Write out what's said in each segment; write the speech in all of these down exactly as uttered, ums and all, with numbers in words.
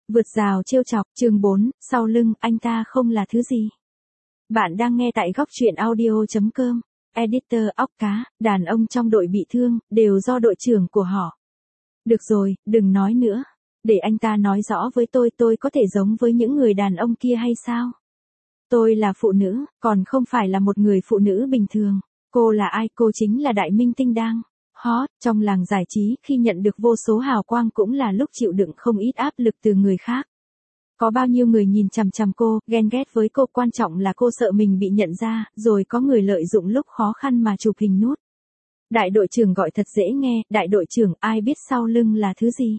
Vượt rào trêu chọc, chương bốn, sau lưng, anh ta không là thứ gì. Bạn đang nghe tại góc truyện audio chấm com. Editor óc cá, đàn ông trong đội bị thương, đều do đội trưởng của họ. Được rồi, đừng nói nữa. Để anh ta nói rõ với tôi, tôi có thể giống với những người đàn ông kia hay sao? Tôi là phụ nữ, còn không phải là một người phụ nữ bình thường. Cô là ai? Cô chính là đại minh tinh đang hot trong làng giải trí, khi nhận được vô số hào quang cũng là lúc chịu đựng không ít áp lực từ người khác. Có bao nhiêu người nhìn chằm chằm cô, ghen ghét với cô, quan trọng là cô sợ mình bị nhận ra, rồi có người lợi dụng lúc khó khăn mà chụp hình nút. Đại đội trưởng gọi thật dễ nghe, đại đội trưởng, ai biết sau lưng là thứ gì?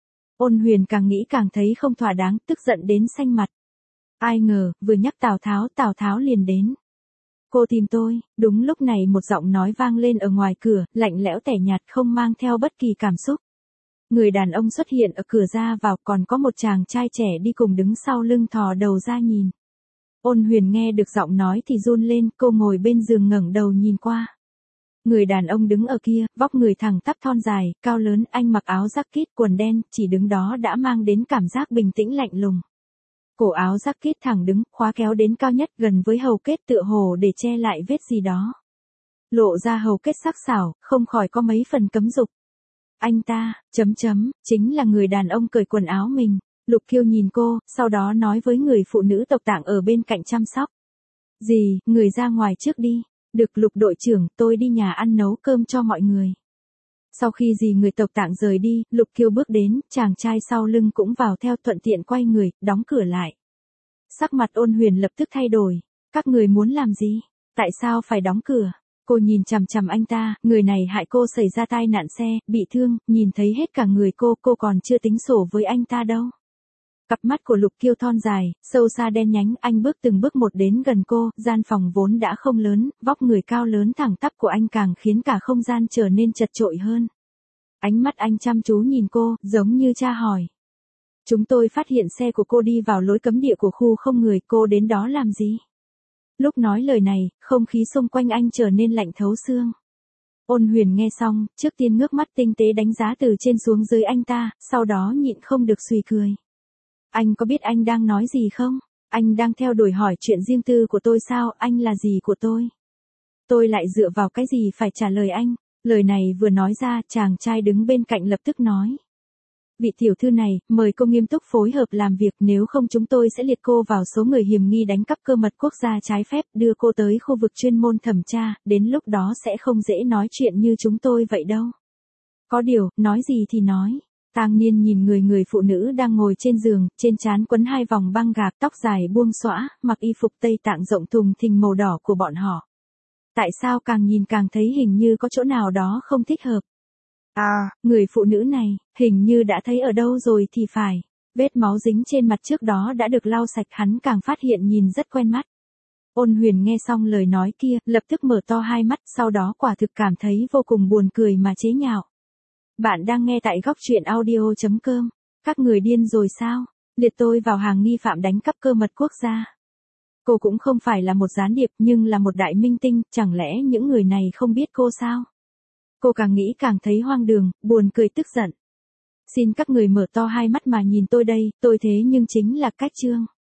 Ôn Huyền càng nghĩ càng thấy không thỏa đáng, tức giận đến xanh mặt. Ai ngờ, vừa nhắc Tào Tháo, Tào Tháo liền đến. Cô tìm tôi. Đúng lúc này một giọng nói vang lên ở ngoài cửa, lạnh lẽo tẻ nhạt, không mang theo bất kỳ cảm xúc. Người đàn ông xuất hiện ở cửa ra vào, còn có một chàng trai trẻ đi cùng đứng sau lưng thò đầu ra nhìn. Ôn Huyền nghe được giọng nói thì run lên, cô ngồi bên giường ngẩng đầu nhìn qua. Người đàn ông đứng ở kia, vóc người thẳng tắp thon dài, cao lớn, anh mặc áo jacket, quần đen, chỉ đứng đó đã mang đến cảm giác bình tĩnh lạnh lùng. Cổ áo jacket thẳng đứng, khóa kéo đến cao nhất gần với hầu kết, tựa hồ để che lại vết gì đó. Lộ ra hầu kết sắc sảo, không khỏi có mấy phần cấm dục. Anh ta, chấm chấm, chính là người đàn ông cởi quần áo mình. Lục Kiêu nhìn cô, sau đó nói với người phụ nữ tộc tạng ở bên cạnh chăm sóc. Gì, người ra ngoài trước đi. Được Lục đội trưởng, tôi đi nhà ăn nấu cơm cho mọi người. Sau khi dì người tộc tạng rời đi, Lục Kiêu bước đến, chàng trai sau lưng cũng vào theo, thuận tiện quay người, đóng cửa lại. Sắc mặt Ôn Huyền lập tức thay đổi. Các người muốn làm gì? Tại sao phải đóng cửa? Cô nhìn chằm chằm anh ta, người này hại cô xảy ra tai nạn xe, bị thương, nhìn thấy hết cả người cô, cô còn chưa tính sổ với anh ta đâu. Cặp mắt của Lục Kiêu thon dài, sâu xa đen nhánh, anh bước từng bước một đến gần cô, gian phòng vốn đã không lớn, vóc người cao lớn thẳng tắp của anh càng khiến cả không gian trở nên chật chội hơn. Ánh mắt anh chăm chú nhìn cô, giống như tra hỏi. Chúng tôi phát hiện xe của cô đi vào lối cấm địa của khu không người, cô đến đó làm gì? Lúc nói lời này, không khí xung quanh anh trở nên lạnh thấu xương. Ôn Huyền nghe xong, trước tiên ngước mắt tinh tế đánh giá từ trên xuống dưới anh ta, sau đó nhịn không được suy cười. Anh có biết anh đang nói gì không? Anh đang theo đuổi hỏi chuyện riêng tư của tôi sao? Anh là gì của tôi? Tôi lại dựa vào cái gì phải trả lời anh? Lời này vừa nói ra, chàng trai đứng bên cạnh lập tức nói. Vị tiểu thư này, mời cô nghiêm túc phối hợp làm việc, nếu không chúng tôi sẽ liệt cô vào số người hiểm nghi đánh cắp cơ mật quốc gia trái phép, đưa cô tới khu vực chuyên môn thẩm tra, đến lúc đó sẽ không dễ nói chuyện như chúng tôi vậy đâu. Có điều, nói gì thì nói. Tang Nhiên nhìn người người phụ nữ đang ngồi trên giường, trên trán quấn hai vòng băng gạc, tóc dài buông xõa, mặc y phục Tây Tạng rộng thùng thình màu đỏ của bọn họ. Tại sao càng nhìn càng thấy hình như có chỗ nào đó không thích hợp? À, người phụ nữ này, hình như đã thấy ở đâu rồi thì phải. Vết máu dính trên mặt trước đó đã được lau sạch, hắn càng phát hiện nhìn rất quen mắt. Ôn Huyền nghe xong lời nói kia, lập tức mở to hai mắt, sau đó quả thực cảm thấy vô cùng buồn cười mà chế nhạo. Bạn đang nghe tại góc truyện audio chấm com. Các người điên rồi sao? Liệt tôi vào hàng nghi phạm đánh cắp cơ mật quốc gia. Cô cũng không phải là một gián điệp, nhưng là một đại minh tinh, chẳng lẽ những người này không biết cô sao? Cô càng nghĩ càng thấy hoang đường, buồn cười tức giận. Xin các người mở to hai mắt mà nhìn tôi đây, tôi thế nhưng chính là Cách Trương.